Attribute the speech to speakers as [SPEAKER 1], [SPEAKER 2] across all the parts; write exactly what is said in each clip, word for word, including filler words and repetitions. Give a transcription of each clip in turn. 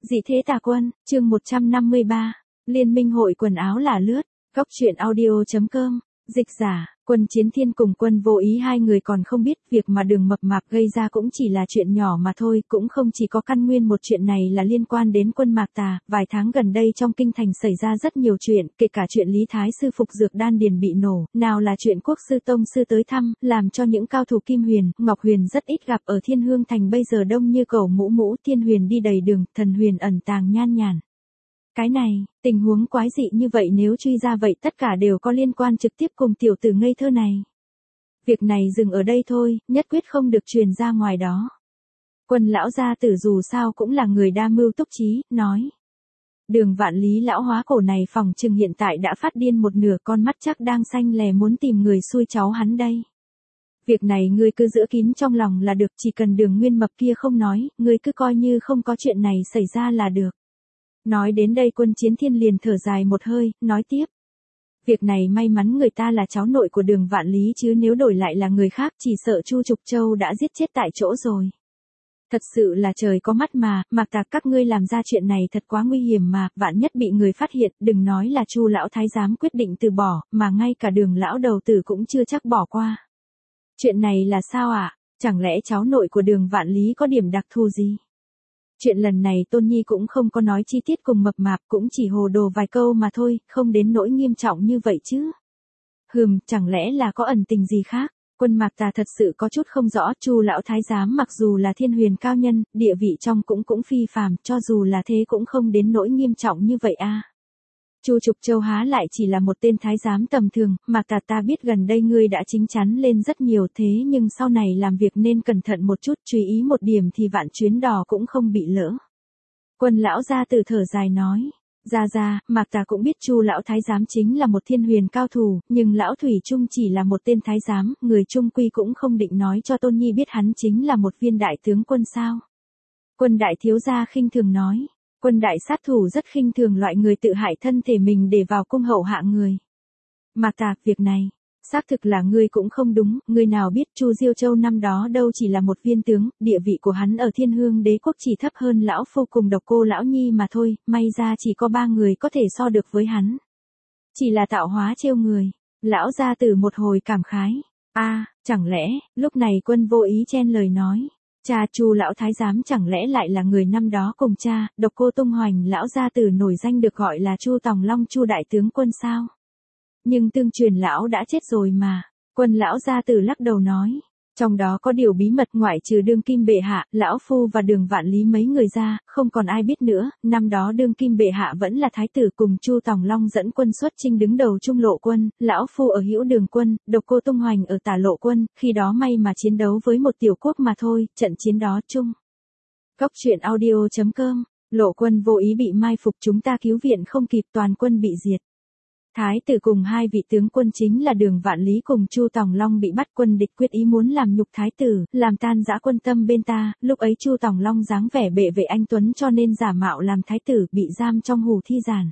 [SPEAKER 1] Dị thế tà quân, chương một trăm năm mươi ba, Liên minh hội quần áo là lướt, góc truyện audio.com, dịch giả, Quân Chiến Thiên cùng Quân Vô Ý hai người còn không biết việc mà Đường Mập Mạp gây ra cũng chỉ là chuyện nhỏ mà thôi, cũng không chỉ có căn nguyên một chuyện này là liên quan đến Quân Mạc Tà, vài tháng gần đây trong kinh thành xảy ra rất nhiều chuyện, kể cả chuyện Lý Thái sư phục dược đan điền bị nổ, nào là chuyện Quốc sư tông sư tới thăm, làm cho những cao thủ Kim Huyền, Ngọc Huyền rất ít gặp ở Thiên Hương thành bây giờ đông như cẩu mũ mũ, Thiên Huyền đi đầy đường, Thần Huyền ẩn tàng nhan nhản. Cái này, tình huống quái dị như vậy nếu truy ra vậy tất cả đều có liên quan trực tiếp cùng tiểu tử ngây thơ này. Việc này dừng ở đây thôi, nhất quyết không được truyền ra ngoài đó. Quân lão gia tử dù sao cũng là người đa mưu túc trí, nói. Đường Vạn Lý lão hóa cổ này phòng chừng hiện tại đã phát điên một nửa, con mắt chắc đang xanh lè muốn tìm người xui cháu hắn đây. Việc này ngươi cứ giữ kín trong lòng là được, chỉ cần Đường Nguyên Mập kia không nói, ngươi cứ coi như không có chuyện này xảy ra là được. Nói đến đây Quân Chiến Thiên liền thở dài một hơi, nói tiếp. Việc này may mắn người ta là cháu nội của Đường Vạn Lý chứ nếu đổi lại là người khác chỉ sợ Chu Trục Châu đã giết chết tại chỗ rồi. Thật sự là trời có mắt mà, Mạc Tà các ngươi làm ra chuyện này thật quá nguy hiểm mà, vạn nhất bị người phát hiện, đừng nói là Chu lão thái giám quyết định từ bỏ, mà ngay cả Đường lão đầu tử cũng chưa chắc bỏ qua. Chuyện này là sao ạ? À? Chẳng lẽ cháu nội của Đường Vạn Lý có điểm đặc thù gì? Chuyện lần này Tôn Nhi cũng không có nói chi tiết cùng Mập Mạp, cũng chỉ hồ đồ vài câu mà thôi, không đến nỗi nghiêm trọng như vậy chứ. Hừm, chẳng lẽ là có ẩn tình gì khác? Quân Mạc Tà thật sự có chút không rõ, Chu lão thái giám mặc dù là thiên huyền cao nhân, địa vị trong cũng cũng phi phàm, cho dù là thế cũng không đến nỗi nghiêm trọng như vậy a. À. Chu Trục Châu há lại chỉ là một tên thái giám tầm thường, Mạc Tà ta biết gần đây ngươi đã chính chắn lên rất nhiều thế nhưng sau này làm việc nên cẩn thận một chút, chú ý một điểm thì vạn chuyến đò cũng không bị lỡ. Quân lão gia tử thở dài nói, ra ra, Mạc Tà cũng biết Chu lão thái giám chính là một thiên huyền cao thủ, nhưng lão thủy chung chỉ là một tên thái giám, người trung quy cũng không định nói cho Tôn Nhi biết hắn chính là một viên đại tướng quân sao. Quân đại thiếu gia khinh thường nói. Quân đại sát thủ rất khinh thường loại người tự hại thân thể mình để vào cung hậu hạ người. Mạc Tà, việc này, xác thực là ngươi cũng không đúng, ngươi nào biết Chu Diêu Châu năm đó đâu chỉ là một viên tướng, địa vị của hắn ở Thiên Hương đế quốc chỉ thấp hơn lão phu cùng Độc Cô lão nhi mà thôi, may ra chỉ có ba người có thể so được với hắn. Chỉ là tạo hóa trêu người, lão gia tử một hồi cảm khái. A, à, chẳng lẽ, lúc này Quân Vô Ý chen lời nói. Cha Chu lão thái giám chẳng lẽ lại là người năm đó cùng cha, Độc Cô Tung Hoành lão gia tử nổi danh được gọi là Chu Tòng Long Chu đại tướng quân sao? Nhưng tương truyền lão đã chết rồi mà. Quân lão gia tử lắc đầu nói, trong đó có điều bí mật ngoại trừ Đương Kim bệ hạ, lão phu và Đường Vạn Lý mấy người ra, không còn ai biết nữa. Năm đó Đương Kim bệ hạ vẫn là thái tử cùng Chu Tòng Long dẫn quân xuất chinh đứng đầu Trung Lộ quân, lão phu ở Hữu Đường quân, Độc Cô Tung Hoành ở Tả Lộ quân, khi đó may mà chiến đấu với một tiểu quốc mà thôi, trận chiến đó chung. Góc truyện audio.com, Lộ quân vô ý bị mai phục, chúng ta cứu viện không kịp, toàn quân bị diệt. Thái tử cùng hai vị tướng quân chính là Đường Vạn Lý cùng Chu Tòng Long bị bắt, quân địch quyết ý muốn làm nhục thái tử, làm tan rã quân tâm bên ta, lúc ấy Chu Tòng Long dáng vẻ bệ vệ anh tuấn cho nên giả mạo làm thái tử, bị giam trong Hủ Thi Giản.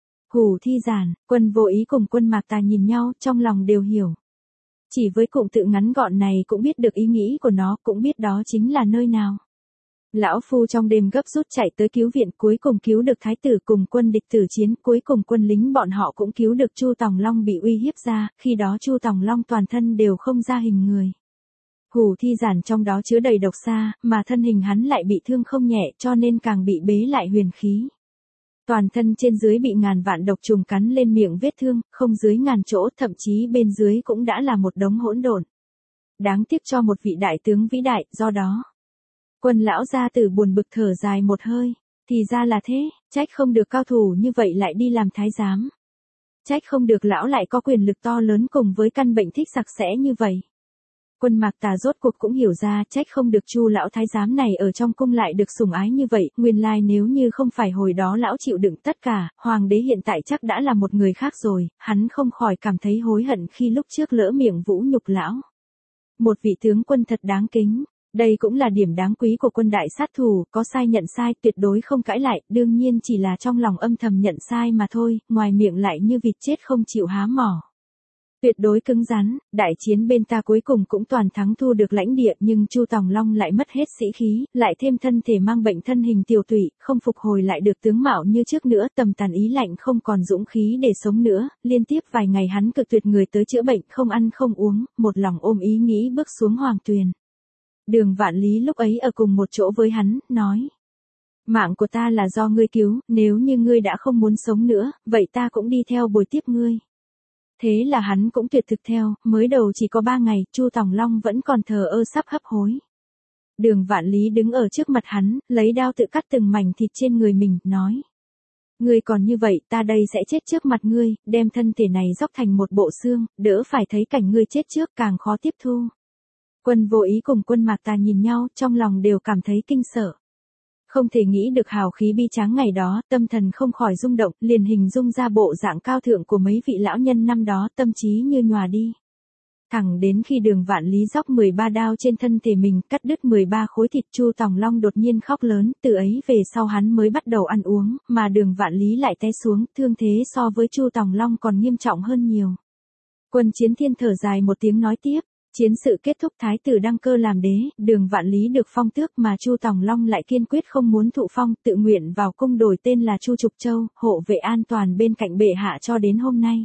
[SPEAKER 1] Hủ Thi Giản, Quân Vô Ý cùng Quân Mạc Tà nhìn nhau, trong lòng đều hiểu. Chỉ với cụm tự ngắn gọn này cũng biết được ý nghĩ của nó, cũng biết đó chính là nơi nào. Lão phu trong đêm gấp rút chạy tới cứu viện, cuối cùng cứu được thái tử cùng quân địch tử chiến, cuối cùng quân lính bọn họ cũng cứu được Chu Tòng Long bị uy hiếp ra, khi đó Chu Tòng Long toàn thân đều không ra hình người. Hủ Thi Giản trong đó chứa đầy độc xa, mà thân hình hắn lại bị thương không nhẹ cho nên càng bị bế lại huyền khí. Toàn thân trên dưới bị ngàn vạn độc trùng cắn lên miệng vết thương, không dưới ngàn chỗ, thậm chí bên dưới cũng đã là một đống hỗn độn. Đáng tiếc cho một vị đại tướng vĩ đại, do đó. Quân lão gia tử buồn bực thở dài một hơi, thì ra là thế, trách không được cao thủ như vậy lại đi làm thái giám. Trách không được lão lại có quyền lực to lớn cùng với căn bệnh thích sặc sẽ như vậy. Quân Mạc Tà rốt cuộc cũng hiểu ra, trách không được Chu lão thái giám này ở trong cung lại được sủng ái như vậy, nguyên lai nếu như không phải hồi đó lão chịu đựng tất cả, hoàng đế hiện tại chắc đã là một người khác rồi, hắn không khỏi cảm thấy hối hận khi lúc trước lỡ miệng vũ nhục lão. Một vị tướng quân thật đáng kính. Đây cũng là điểm đáng quý của quân đại sát thủ, có sai nhận sai, tuyệt đối không cãi lại, đương nhiên chỉ là trong lòng âm thầm nhận sai mà thôi, ngoài miệng lại như vịt chết không chịu há mỏ. Tuyệt đối cứng rắn, đại chiến bên ta cuối cùng cũng toàn thắng thu được lãnh địa, nhưng Chu Tòng Long lại mất hết sĩ khí, lại thêm thân thể mang bệnh thân hình tiểu tụy, không phục hồi lại được tướng mạo như trước nữa, tầm tàn ý lạnh, không còn dũng khí để sống nữa, liên tiếp vài ngày hắn cực tuyệt người tới chữa bệnh, không ăn không uống, một lòng ôm ý nghĩ bước xuống hoàng tuyền. Đường Vạn Lý lúc ấy ở cùng một chỗ với hắn, nói: mạng của ta là do ngươi cứu, nếu như ngươi đã không muốn sống nữa, vậy ta cũng đi theo bồi tiếp ngươi. Thế là hắn cũng tuyệt thực theo, mới đầu chỉ có ba ngày, Chu Tòng Long vẫn còn thờ ơ sắp hấp hối. Đường Vạn Lý đứng ở trước mặt hắn, lấy đao tự cắt từng mảnh thịt trên người mình, nói: ngươi còn như vậy, ta đây sẽ chết trước mặt ngươi, đem thân thể này dốc thành một bộ xương, đỡ phải thấy cảnh ngươi chết trước càng khó tiếp thu. Quân Vô Ý cùng Quân Mạc Tà nhìn nhau, trong lòng đều cảm thấy kinh sợ. Không thể nghĩ được hào khí bi tráng ngày đó, tâm thần không khỏi rung động, liền hình dung ra bộ dạng cao thượng của mấy vị lão nhân năm đó, tâm trí như nhòa đi. Thẳng đến khi Đường Vạn Lý dóc mười ba đao trên thân thể mình, cắt đứt mười ba khối thịt, Chu Tòng Long đột nhiên khóc lớn, từ ấy về sau hắn mới bắt đầu ăn uống, mà Đường Vạn Lý lại té xuống, thương thế so với Chu Tòng Long còn nghiêm trọng hơn nhiều. Quân Chiến Thiên thở dài một tiếng nói tiếp: chiến sự kết thúc, thái tử đăng cơ làm đế, Đường Vạn Lý được phong tước, mà Chu Tòng Long lại kiên quyết không muốn thụ phong, tự nguyện vào cung đổi tên là Chu Trục Châu, hộ vệ an toàn bên cạnh bệ hạ cho đến hôm nay.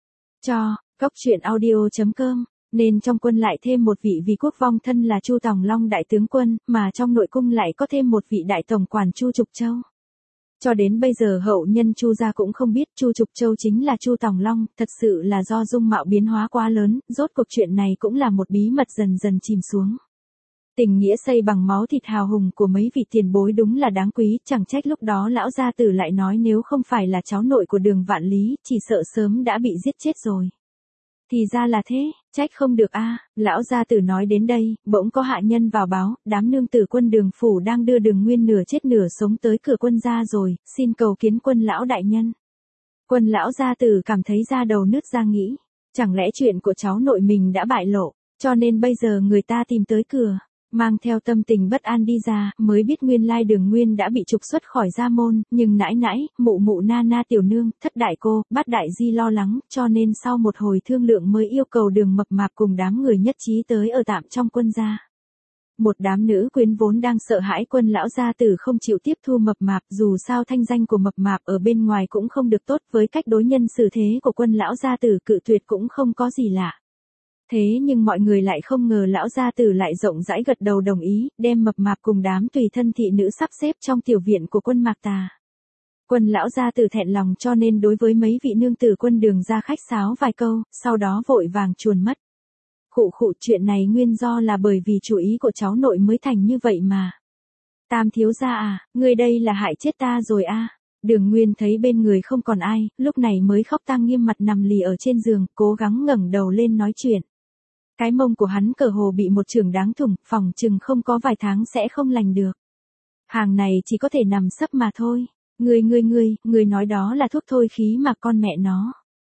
[SPEAKER 1] Cho, Cốc Truyện Audio chấm com, nên trong quân lại thêm một vị vì quốc vong thân là Chu Tòng Long đại tướng quân, mà trong nội cung lại có thêm một vị đại tổng quản Chu Trục Châu. Cho đến bây giờ hậu nhân Chu gia cũng không biết Chu Trục Châu chính là Chu Tòng Long, thật sự là do dung mạo biến hóa quá lớn, rốt cuộc chuyện này cũng là một bí mật dần dần chìm xuống. Tình nghĩa xây bằng máu thịt hào hùng của mấy vị tiền bối đúng là đáng quý, chẳng trách lúc đó lão gia tử lại nói nếu không phải là cháu nội của Đường Vạn Lý, chỉ sợ sớm đã bị giết chết rồi. Thì ra là thế, trách không được a. Lão gia tử nói đến đây, bỗng có hạ nhân vào báo, đám nương tử quân Đường phủ đang đưa Đường Nguyên nửa chết nửa sống tới cửa quân gia rồi, xin cầu kiến Quân lão đại nhân. Quân lão gia tử cảm thấy da đầu nứt ra nghĩ, chẳng lẽ chuyện của cháu nội mình đã bại lộ, cho nên bây giờ người ta tìm tới cửa. Mang theo tâm tình bất an đi ra, mới biết nguyên lai Đường Nguyên đã bị trục xuất khỏi gia môn, nhưng nãi nãi, mụ mụ na na tiểu nương, thất đại cô, bát đại di lo lắng, cho nên sau một hồi thương lượng mới yêu cầu Đường Mập Mạp cùng đám người nhất trí tới ở tạm trong quân gia. Một đám nữ quyến vốn đang sợ hãi Quân lão gia tử không chịu tiếp thu Mập Mạp, dù sao thanh danh của Mập Mạp ở bên ngoài cũng không được tốt, với cách đối nhân xử thế của Quân lão gia tử cự tuyệt cũng không có gì lạ. Thế nhưng mọi người lại không ngờ lão gia tử lại rộng rãi gật đầu đồng ý, đem Mập Mạp cùng đám tùy thân thị nữ sắp xếp trong tiểu viện của Quân Mạc Tà. Quân lão gia tử thẹn lòng cho nên đối với mấy vị nương tử quân Đường ra khách sáo vài câu, sau đó vội vàng chuồn mất. Khụ khụ, chuyện này nguyên do là bởi vì chủ ý của cháu nội mới thành như vậy mà. Tam thiếu gia à, ngươi đây là hại chết ta rồi a. À. Đường Nguyên thấy bên người không còn ai, lúc này mới khóc tang nghiêm mặt nằm lì ở trên giường, cố gắng ngẩng đầu lên nói chuyện. Cái mông của hắn cờ hồ bị một chưởng đáng thủng, phòng chừng không có vài tháng sẽ không lành được. Hàng này chỉ có thể nằm sấp mà thôi. Ngươi ngươi ngươi, ngươi nói đó là thuốc thôi khí mà con mẹ nó.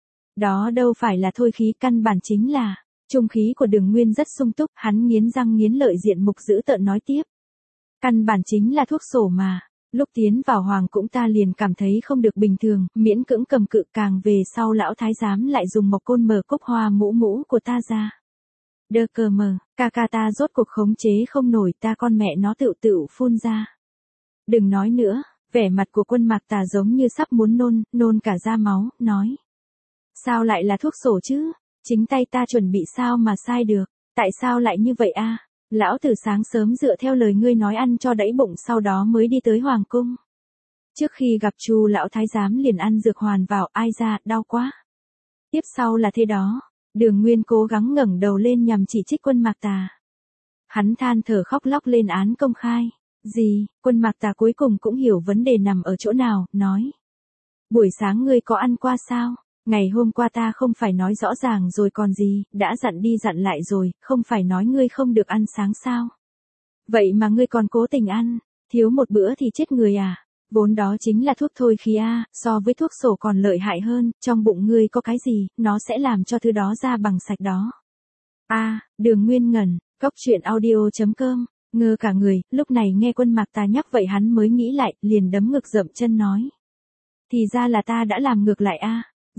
[SPEAKER 1] Đó đâu phải là thôi khí, căn bản chính là trung khí của Đường Nguyên rất sung túc, hắn nghiến răng nghiến lợi diện mục dữ tợn nói tiếp. Căn bản chính là thuốc sổ mà. Lúc tiến vào hoàng cũng ta liền cảm thấy không được bình thường, miễn cưỡng cầm cự, càng về sau lão thái giám lại dùng một côn mở cúc hoa mũ mũ của ta ra. Đơ cờ mờ, ca ca ta rốt cuộc khống chế không nổi, ta con mẹ nó tự tự phun ra. Đừng nói nữa, vẻ mặt của Quân Mạc Tà giống như sắp muốn nôn, nôn cả ra máu, nói. Sao lại là thuốc sổ chứ? Chính tay ta chuẩn bị sao mà sai được, tại sao lại như vậy a? Lão tử sáng sớm dựa theo lời ngươi nói ăn cho đẫy bụng, sau đó mới đi tới hoàng cung. Trước khi gặp Chu lão thái giám liền ăn dược hoàn vào, ai ra, đau quá. Tiếp sau là thế đó. Đường Nguyên cố gắng ngẩng đầu lên nhằm chỉ trích Quân Mạc Tà. Hắn than thở khóc lóc lên án công khai. Gì? Quân Mạc Tà cuối cùng cũng hiểu vấn đề nằm ở chỗ nào, nói. Buổi sáng ngươi có ăn qua sao? Ngày hôm qua ta không phải nói rõ ràng rồi còn gì, đã dặn đi dặn lại rồi, không phải nói ngươi không được ăn sáng sao? Vậy mà ngươi còn cố tình ăn, thiếu một bữa thì chết người à? Vốn đó chính là thuốc thôi khí a, so với thuốc sổ còn lợi hại hơn, trong bụng ngươi có cái gì, nó sẽ làm cho thứ đó ra bằng sạch đó. A, à, Đường Nguyên ngẩn, Cốc Truyện Audio chấm com, ngơ cả người, lúc này nghe Quân Mạc Tà nhắc vậy hắn mới nghĩ lại, liền đấm ngực dậm chân nói. Thì ra là ta đã làm ngược lại a.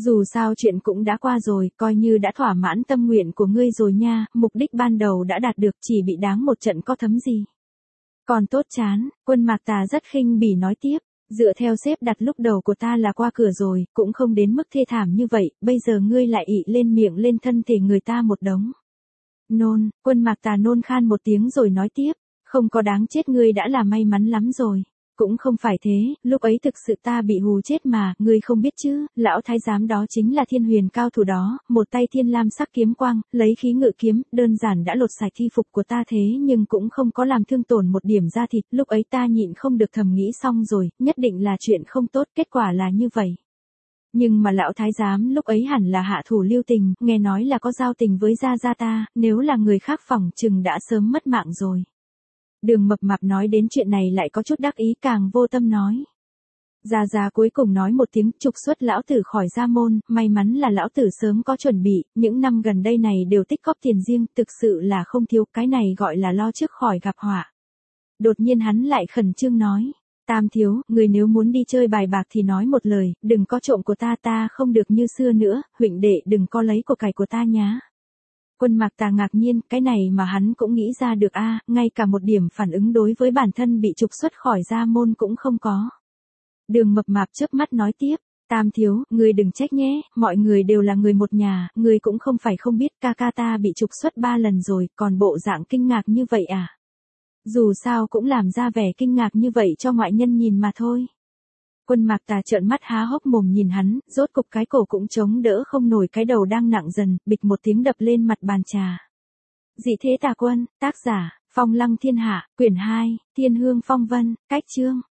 [SPEAKER 1] Dù sao chuyện cũng đã qua rồi, coi như đã thỏa mãn tâm nguyện của ngươi rồi nha, mục đích ban đầu đã đạt được, chỉ bị đáng một trận có thấm gì. Còn tốt chán, Quân Mạc Tà rất khinh bỉ nói tiếp, dựa theo xếp đặt lúc đầu của ta là qua cửa rồi, cũng không đến mức thê thảm như vậy, bây giờ ngươi lại ị lên miệng lên thân thể người ta một đống. Nôn, Quân Mạc Tà nôn khan một tiếng rồi nói tiếp, không có đáng chết ngươi đã là may mắn lắm rồi. Cũng không phải thế, lúc ấy thực sự ta bị hù chết mà, ngươi không biết chứ, lão thái giám đó chính là thiên huyền cao thủ đó, một tay thiên lam sắc kiếm quang, lấy khí ngự kiếm, đơn giản đã lột sạch thi phục của ta thế nhưng cũng không có làm thương tổn một điểm da thịt, lúc ấy ta nhịn không được thầm nghĩ xong rồi, nhất định là chuyện không tốt, kết quả là như vậy. Nhưng mà lão thái giám lúc ấy hẳn là hạ thủ lưu tình, nghe nói là có giao tình với gia gia ta, nếu là người khác phỏng chừng đã sớm mất mạng rồi. Đường Mập Mạp nói đến chuyện này lại có chút đắc ý, càng vô tâm nói. Gia Gia cuối cùng nói một tiếng, trục xuất lão tử khỏi gia môn, may mắn là lão tử sớm có chuẩn bị, những năm gần đây này đều tích góp tiền riêng, thực sự là không thiếu, cái này gọi là lo trước khỏi gặp họa. Đột nhiên hắn lại khẩn trương nói, Tam thiếu, người nếu muốn đi chơi bài bạc thì nói một lời, đừng có trộm của ta, ta không được như xưa nữa, huỳnh đệ đừng có lấy của cải của ta nhá. Quân Mạc Tà ngạc nhiên, cái này mà hắn cũng nghĩ ra được a, à, ngay cả một điểm phản ứng đối với bản thân bị trục xuất khỏi gia môn cũng không có. Đường Mập Mạp chớp mắt nói tiếp, Tam thiếu, người đừng trách nhé, mọi người đều là người một nhà, người cũng không phải không biết ca ca ta bị trục xuất ba lần rồi, còn bộ dạng kinh ngạc như vậy à? Dù sao cũng làm ra vẻ kinh ngạc như vậy cho ngoại nhân nhìn mà thôi. Quân Mạc Tà trợn mắt há hốc mồm nhìn hắn, rốt cục cái cổ cũng chống đỡ không nổi, cái đầu đang nặng dần, bịch một tiếng đập lên mặt bàn trà. Dị thế tà quân, tác giả, Phong Lăng Thiên Hạ, quyển hai, Thiên Hương Phong Vân, cách chương.